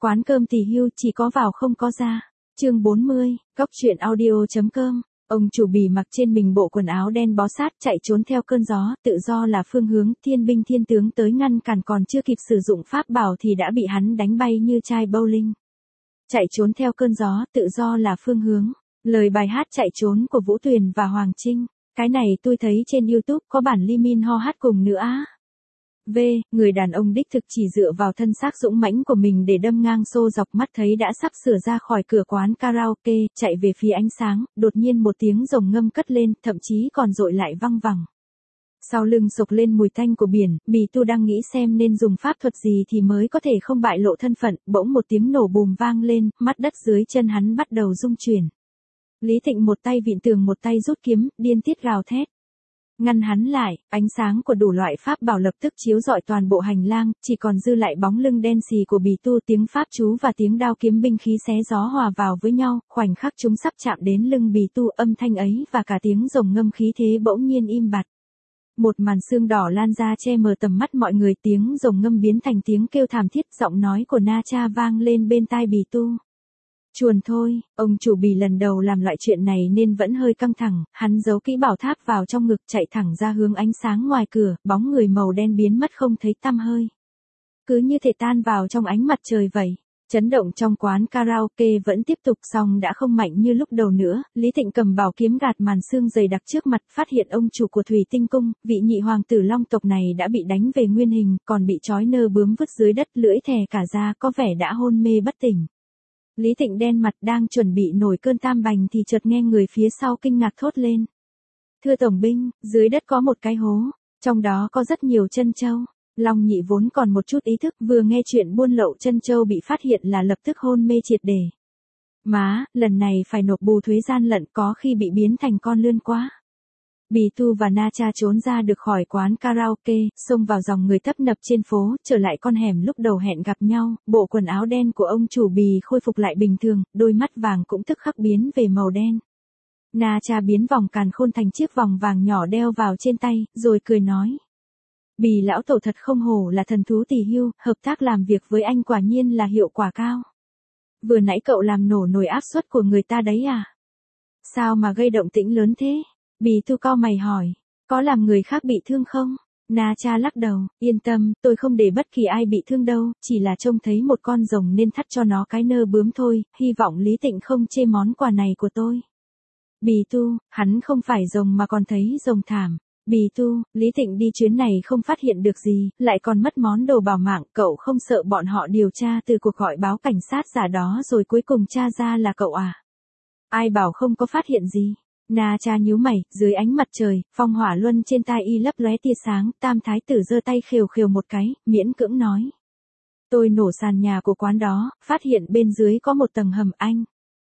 Quán cơm Tỳ Hưu chỉ có vào không có ra. Chương 40, coctruyện.audio.com. Ông chủ Bỉ mặc trên mình bộ quần áo đen bó sát chạy trốn theo cơn gió, tự do là phương hướng, thiên binh thiên tướng tới ngăn cản còn chưa kịp sử dụng pháp bảo thì đã bị hắn đánh bay như chai bowling. Chạy trốn theo cơn gió, tự do là phương hướng. Lời bài hát chạy trốn của Vũ Tuyền và Hoàng Trinh. Cái này tôi thấy trên YouTube có bản Lee Min Ho hát cùng nữa á. Người đàn ông đích thực chỉ dựa vào thân xác dũng mãnh của mình để đâm ngang xô dọc, mắt thấy đã sắp sửa ra khỏi cửa quán karaoke, chạy về phía ánh sáng, đột nhiên một tiếng rồng ngâm cất lên, thậm chí còn dội lại văng vẳng. Sau lưng sộc lên mùi tanh của biển, Bì Tu đang nghĩ xem nên dùng pháp thuật gì thì mới có thể không bại lộ thân phận, bỗng một tiếng nổ bùm vang lên, mắt đất dưới chân hắn bắt đầu rung chuyển. Lý Thịnh một tay vịn tường một tay rút kiếm, điên tiết gào thét. Ngăn hắn lại, ánh sáng của đủ loại pháp bảo lập tức chiếu rọi toàn bộ hành lang, chỉ còn dư lại bóng lưng đen xì của Bì Tu, tiếng pháp chú và tiếng đao kiếm binh khí xé gió hòa vào với nhau, khoảnh khắc chúng sắp chạm đến lưng Bì Tu, âm thanh ấy và cả tiếng rồng ngâm khí thế bỗng nhiên im bặt. Một màn sương đỏ lan ra che mờ tầm mắt mọi người, tiếng rồng ngâm biến thành tiếng kêu thảm thiết, giọng nói của Na Cha vang lên bên tai Bì Tu. Chuồn thôi, ông chủ Bì lần đầu làm loại chuyện này nên vẫn hơi căng thẳng, hắn giấu kỹ bảo tháp vào trong ngực chạy thẳng ra hướng ánh sáng ngoài cửa, bóng người màu đen biến mất không thấy tăm hơi. Cứ như thể tan vào trong ánh mặt trời vậy. Chấn động trong quán karaoke vẫn tiếp tục, song đã không mạnh như lúc đầu nữa. Lý Thịnh cầm bảo kiếm gạt màn sương dày đặc trước mặt, phát hiện ông chủ của Thủy Tinh Cung, vị nhị hoàng tử Long tộc này đã bị đánh về nguyên hình, còn bị trói nơ bướm vứt dưới đất, lưỡi thè cả ra, có vẻ đã hôn mê bất tỉnh. Lý Thịnh đen mặt đang chuẩn bị nổi cơn tam bành thì chợt nghe người phía sau kinh ngạc thốt lên. Thưa tổng binh, dưới đất có một cái hố, trong đó có rất nhiều trân châu. Long nhị vốn còn một chút ý thức, vừa nghe chuyện buôn lậu trân châu bị phát hiện là lập tức hôn mê triệt để. Má, lần này phải nộp bù thuế gian lận, có khi bị biến thành con lươn quá. Bì Tu và Na Cha trốn ra được khỏi quán karaoke, xông vào dòng người tấp nập trên phố, trở lại con hẻm lúc đầu hẹn gặp nhau, bộ quần áo đen của ông chủ Bì khôi phục lại bình thường, đôi mắt vàng cũng tức khắc biến về màu đen. Na Cha biến vòng càn khôn thành chiếc vòng vàng nhỏ đeo vào trên tay, rồi cười nói. Bì lão tổ thật không hổ là thần thú Tỳ Hưu, hợp tác làm việc với anh quả nhiên là hiệu quả cao. Vừa nãy cậu làm nổ nồi áp suất của người ta đấy à? Sao mà gây động tĩnh lớn thế? Bì Tu cau mày hỏi, có làm người khác bị thương không? Na Cha lắc đầu, yên tâm, tôi không để bất kỳ ai bị thương đâu, chỉ là trông thấy một con rồng nên thắt cho nó cái nơ bướm thôi, hy vọng Lý Tịnh không chê món quà này của tôi. Bì Tu, hắn không phải rồng mà còn thấy rồng thảm. Bì Tu, Lý Thịnh đi chuyến này không phát hiện được gì, lại còn mất món đồ bảo mạng, cậu không sợ bọn họ điều tra từ cuộc gọi báo cảnh sát giả đó rồi cuối cùng tra ra là cậu à? Ai bảo không có phát hiện gì? Na Cha nhíu mày, dưới ánh mặt trời, phong hỏa luân trên tai y lấp lóe tia sáng, Tam thái tử giơ tay khều khều một cái, miễn cưỡng nói. Tôi nổ sàn nhà của quán đó, phát hiện bên dưới có một tầng hầm anh.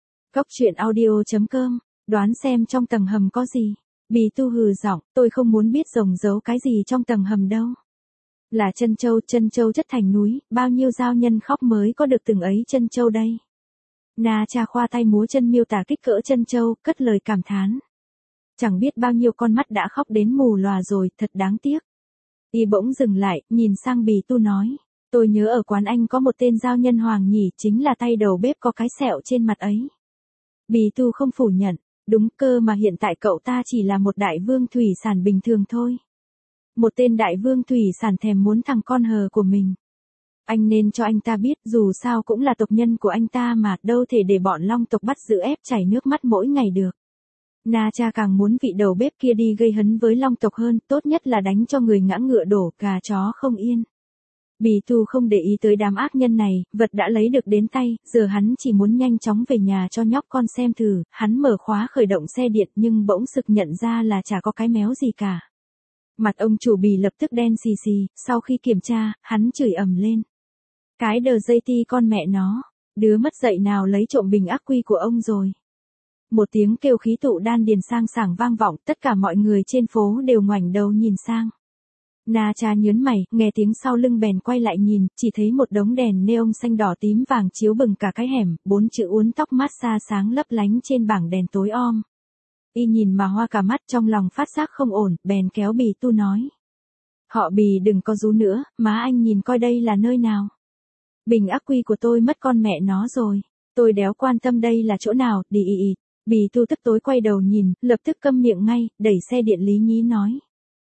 Coctruyện.audio.com, đoán xem trong tầng hầm có gì. Bì Tu hừ giọng, tôi không muốn biết rồng giấu cái gì trong tầng hầm đâu. Là trân châu chất thành núi, bao nhiêu giao nhân khóc mới có được từng ấy trân châu đây. Na Cha khoa tay múa chân miêu tả kích cỡ trân châu, cất lời cảm thán. Chẳng biết bao nhiêu con mắt đã khóc đến mù lòa rồi, thật đáng tiếc. Y bỗng dừng lại, nhìn sang Bì Tu nói. Tôi nhớ ở quán anh có một tên giao nhân Hoàng nhỉ, chính là tay đầu bếp có cái sẹo trên mặt ấy. Bì Tu không phủ nhận. Đúng cơ mà hiện tại cậu ta chỉ là một đại vương thủy sản bình thường thôi. Một tên đại vương thủy sản thèm muốn thằng con hờ của mình. Anh nên cho anh ta biết dù sao cũng là tộc nhân của anh ta mà đâu thể để bọn Long tộc bắt giữ ép chảy nước mắt mỗi ngày được. Na Cha càng muốn vị đầu bếp kia đi gây hấn với Long tộc hơn, tốt nhất là đánh cho người ngã ngựa đổ, gà chó không yên. Bì Tu không để ý tới đám ác nhân này, vật đã lấy được đến tay, giờ hắn chỉ muốn nhanh chóng về nhà cho nhóc con xem thử, hắn mở khóa khởi động xe điện nhưng bỗng sực nhận ra là chả có cái méo gì cả. Mặt ông chủ Bì lập tức đen xì xì, sau khi kiểm tra, hắn chửi ầm lên. Cái đờ dây ti con mẹ nó, đứa mất dạy nào lấy trộm bình ắc quy của ông rồi. Một tiếng kêu khí tụ đan điền sang sảng vang vọng, tất cả mọi người trên phố đều ngoảnh đầu nhìn sang. Na Cha nhớn mày, nghe tiếng sau lưng bèn quay lại nhìn, chỉ thấy một đống đèn neon xanh đỏ tím vàng chiếu bừng cả cái hẻm, 4 chữ uốn tóc massage sáng lấp lánh trên bảng đèn tối om. Y nhìn mà hoa cả mắt, trong lòng phát giác không ổn, bèn kéo Bì Tu nói. Họ Bì đừng có rú nữa, má anh nhìn coi đây là nơi nào. Bình ắc quy của tôi mất con mẹ nó rồi. Tôi đéo quan tâm đây là chỗ nào, đi ì ì. Bì tu tức tối quay đầu nhìn, lập tức câm miệng ngay, đẩy xe điện Lý Nhí nói.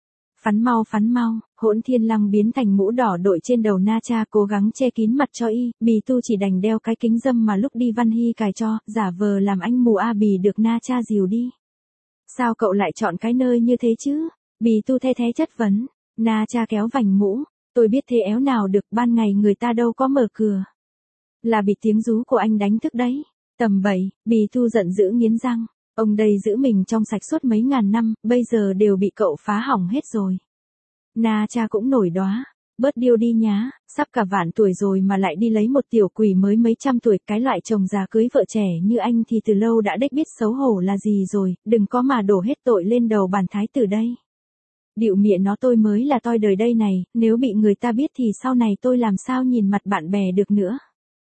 Phắn mau, Hỗn Thiên Lăng biến thành mũ đỏ đội trên đầu Na Cha cố gắng che kín mặt cho y, Bì tu chỉ đành đeo cái kính râm mà lúc đi Văn Hy cài cho, giả vờ làm anh mù a Bì được Na Cha dìu đi. Sao cậu lại chọn cái nơi như thế chứ? Bì tu the thế chất vấn. Na Cha kéo vành mũ, tôi biết thế éo nào được, ban ngày người ta đâu có mở cửa. Là bị tiếng rú của anh đánh thức đấy. Tầm 7, Bì tu giận dữ nghiến răng. Ông đây giữ mình trong sạch suốt mấy ngàn năm, bây giờ đều bị cậu phá hỏng hết rồi. Na Cha cũng nổi đoá. Bớt điêu đi nhá, sắp cả vạn tuổi rồi mà lại đi lấy một tiểu quỷ mới mấy trăm tuổi, cái loại chồng già cưới vợ trẻ như anh thì từ lâu đã đếch biết xấu hổ là gì rồi, đừng có mà đổ hết tội lên đầu bản thái tử đây. Điệu mịa nó tôi mới là toi đời đây này, nếu bị người ta biết thì sau này tôi làm sao nhìn mặt bạn bè được nữa.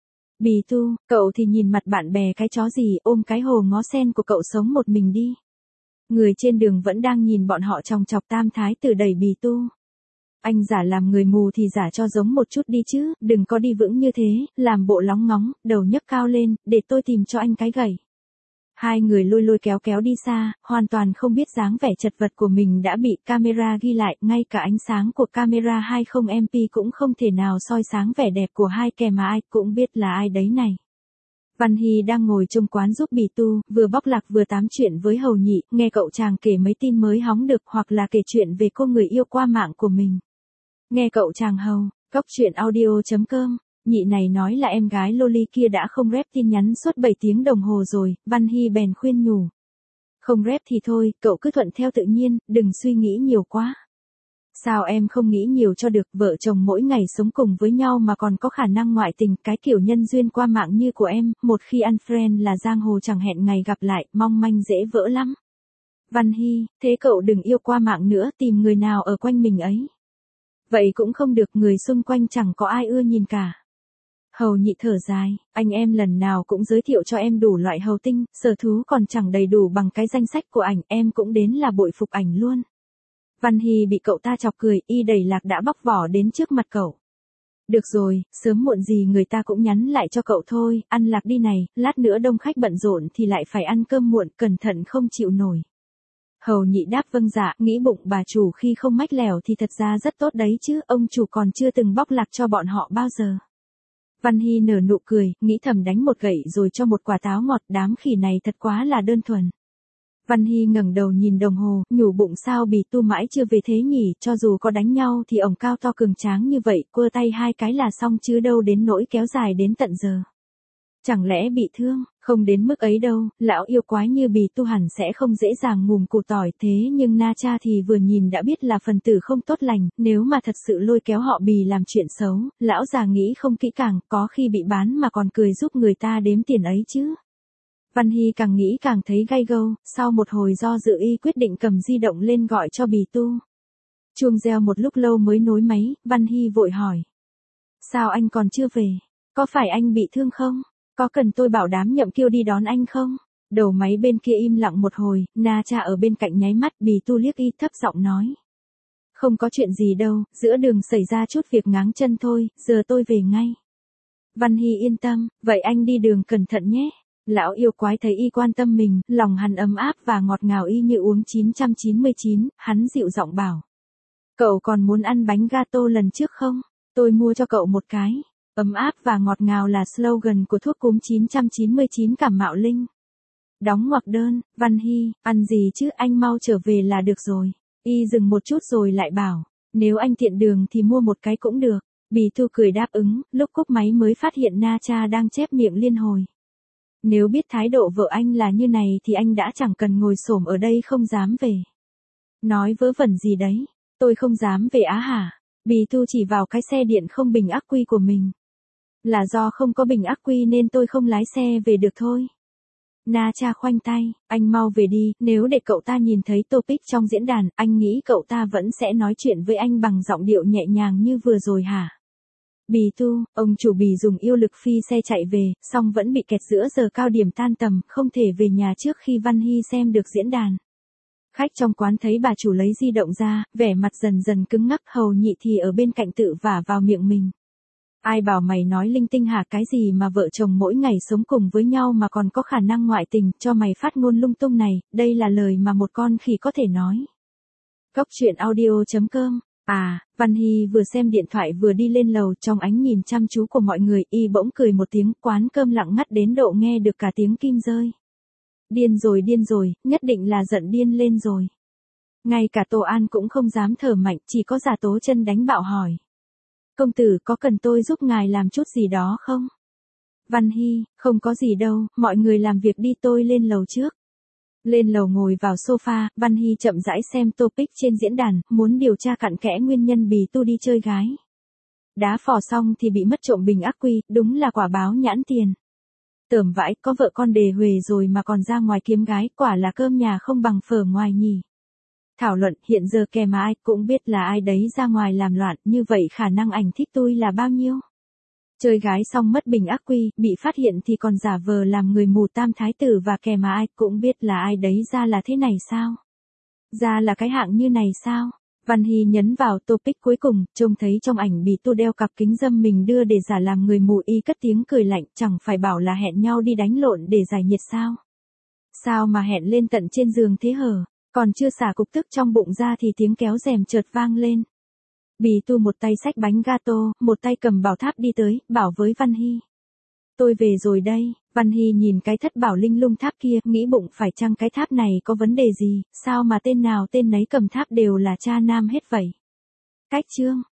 Bì tu, cậu thì nhìn mặt bạn bè cái chó gì, ôm cái hồ ngó sen của cậu sống một mình đi. Người trên đường vẫn đang nhìn bọn họ chòng chọc tam thái tử đẩy Bì tu. Anh giả làm người mù thì giả cho giống một chút đi chứ, đừng có đi vững như thế, làm bộ lóng ngóng, đầu nhấc cao lên, để tôi tìm cho anh cái gậy. Hai người lôi lôi kéo kéo đi xa, hoàn toàn không biết dáng vẻ chật vật của mình đã bị camera ghi lại, ngay cả ánh sáng của camera 20MP cũng không thể nào soi sáng vẻ đẹp của hai kẻ mà ai cũng biết là ai đấy này. Văn Hy đang ngồi trong quán giúp Bì tu, vừa bóc lạc vừa tám chuyện với hầu nhị, nghe cậu chàng kể mấy tin mới hóng được hoặc là kể chuyện về cô người yêu qua mạng của mình. Nghe cậu chàng hầu, cóc truyện audio.com, nhị này nói là em gái Loli kia đã không rep tin nhắn suốt 7 tiếng đồng hồ rồi, Văn Hy bèn khuyên nhủ. Không rep thì thôi, cậu cứ thuận theo tự nhiên, đừng suy nghĩ nhiều quá. Sao em không nghĩ nhiều cho được, vợ chồng mỗi ngày sống cùng với nhau mà còn có khả năng ngoại tình, cái kiểu nhân duyên qua mạng như của em, một khi unfriend là giang hồ chẳng hẹn ngày gặp lại, mong manh dễ vỡ lắm. Văn Hy, thế cậu đừng yêu qua mạng nữa, tìm người nào ở quanh mình ấy. Vậy cũng không được, người xung quanh chẳng có ai ưa nhìn cả. Hầu nhị thở dài, anh em lần nào cũng giới thiệu cho em đủ loại hầu tinh, sở thú còn chẳng đầy đủ bằng cái danh sách của ảnh, em cũng đến là bội phục ảnh luôn. Văn Hy bị cậu ta chọc cười, y đầy lạc đã bóc vỏ đến trước mặt cậu. Được rồi, sớm muộn gì người ta cũng nhắn lại cho cậu thôi, ăn lạc đi này, lát nữa đông khách bận rộn thì lại phải ăn cơm muộn, cẩn thận không chịu nổi. Hầu nhị đáp vâng dạ, nghĩ bụng bà chủ khi không mách lèo thì thật ra rất tốt đấy chứ, ông chủ còn chưa từng bóc lạc cho bọn họ bao giờ. Văn Hy nở nụ cười, nghĩ thầm đánh một gậy rồi cho một quả táo ngọt, đám khỉ này thật quá là đơn thuần. Văn Hy ngẩng đầu nhìn đồng hồ, nhủ bụng sao Bì tu mãi chưa về thế nhỉ, cho dù có đánh nhau thì ổng cao to cường tráng như vậy, quơ tay hai cái là xong chứ đâu đến nỗi kéo dài đến tận giờ. Chẳng lẽ bị thương, không đến mức ấy đâu, lão yêu quái như Bì tu hẳn sẽ không dễ dàng ngùm củ tỏi, thế nhưng Na Cha thì vừa nhìn đã biết là phần tử không tốt lành, nếu mà thật sự lôi kéo họ Bì làm chuyện xấu, lão già nghĩ không kỹ càng, có khi bị bán mà còn cười giúp người ta đếm tiền ấy chứ. Văn Hy càng nghĩ càng thấy gay gâu, sau một hồi do dự y quyết định cầm di động lên gọi cho Bì tu. Chuông reo một lúc lâu mới nối máy, Văn Hy vội hỏi. Sao anh còn chưa về? Có phải anh bị thương không? Có cần tôi bảo đám Nhậm Kiêu đi đón anh không? Đầu máy bên kia im lặng một hồi, Na Cha ở bên cạnh nháy mắt, Bì tu liếc y thấp giọng nói. Không có chuyện gì đâu, giữa đường xảy ra chút việc ngáng chân thôi, giờ tôi về ngay. Văn Hy yên tâm, vậy anh đi đường cẩn thận nhé. Lão yêu quái thấy y quan tâm mình, lòng hắn ấm áp và ngọt ngào y như uống 999, hắn dịu giọng bảo. Cậu còn muốn ăn bánh gato lần trước không? Tôi mua cho cậu một cái. Ấm áp và ngọt ngào là slogan của thuốc cúm 999 cảm mạo linh. Đóng ngoặc đơn, Văn Hy, ăn gì chứ, anh mau trở về là được rồi. Y dừng một chút rồi lại bảo, nếu anh tiện đường thì mua một cái cũng được. Bì tu cười đáp ứng, lúc cúp máy mới phát hiện Na Cha đang chép miệng liên hồi. Nếu biết thái độ vợ anh là như này thì anh đã chẳng cần ngồi xổm ở đây không dám về. Nói vớ vẩn gì đấy, tôi không dám về á hả? Bì tu chỉ vào cái xe điện không bình ắc quy của mình. Là do không có bình ắc quy nên tôi không lái xe về được thôi. Na Cha khoanh tay, anh mau về đi, nếu để cậu ta nhìn thấy topic trong diễn đàn, anh nghĩ cậu ta vẫn sẽ nói chuyện với anh bằng giọng điệu nhẹ nhàng như vừa rồi hả? Bì tu, ông chủ Bì dùng yêu lực phi xe chạy về, song vẫn bị kẹt giữa giờ cao điểm tan tầm, không thể về nhà trước khi Văn Hy xem được diễn đàn. Khách trong quán thấy bà chủ lấy di động ra, vẻ mặt dần dần cứng ngắc, hầu nhị thì ở bên cạnh tự vả vào miệng mình. Ai bảo mày nói linh tinh hả, cái gì mà vợ chồng mỗi ngày sống cùng với nhau mà còn có khả năng ngoại tình, cho mày phát ngôn lung tung này, đây là lời mà một con khỉ có thể nói. Góc truyện audio.com. Văn Hy vừa xem điện thoại vừa đi lên lầu, trong ánh nhìn chăm chú của mọi người, y bỗng cười một tiếng, quán cơm lặng ngắt đến độ nghe được cả tiếng kim rơi. Điên rồi, nhất định là giận điên lên rồi. Ngay cả Tô An cũng không dám thở mạnh, chỉ có Giả Tố Chân đánh bạo hỏi. Công tử có cần tôi giúp ngài làm chút gì đó không? Văn Hy, không có gì đâu, mọi người làm việc đi, tôi lên lầu trước. Lên lầu ngồi vào sofa, Văn Hy chậm rãi xem topic trên diễn đàn, muốn điều tra cặn kẽ nguyên nhân Bì Tu đi chơi gái. Đá phò xong thì bị mất trộm bình ắc quy, đúng là quả báo nhãn tiền. Tởm vãi, có vợ con đề huề rồi mà còn ra ngoài kiếm gái, quả là cơm nhà không bằng phở ngoài nhỉ. Thảo luận, hiện giờ kẻ mà ai cũng biết là ai đấy ra ngoài làm loạn, như vậy khả năng ảnh thích tôi là bao nhiêu? Chơi gái xong mất bình ắc quy, bị phát hiện thì còn giả vờ làm người mù tam thái tử, và kẻ mà ai cũng biết là ai đấy ra là thế này sao? Ra là cái hạng như này sao? Văn Hy nhấn vào topic cuối cùng, trông thấy trong ảnh Bì Tu đeo cặp kính râm mình đưa để giả làm người mù, y cất tiếng cười lạnh, chẳng phải bảo là hẹn nhau đi đánh lộn để giải nhiệt sao? Sao mà hẹn lên tận trên giường thế hở? Còn chưa xả cục tức trong bụng ra thì tiếng kéo rèm chợt vang lên. Bì Tu một tay xách bánh gato, một tay cầm bảo tháp đi tới, bảo với Văn Hy. Tôi về rồi đây. Văn Hy nhìn cái thất bảo linh lung tháp kia, nghĩ bụng phải chăng cái tháp này có vấn đề gì, sao mà tên nào tên nấy cầm tháp đều là cha nam hết vậy. Cách chương.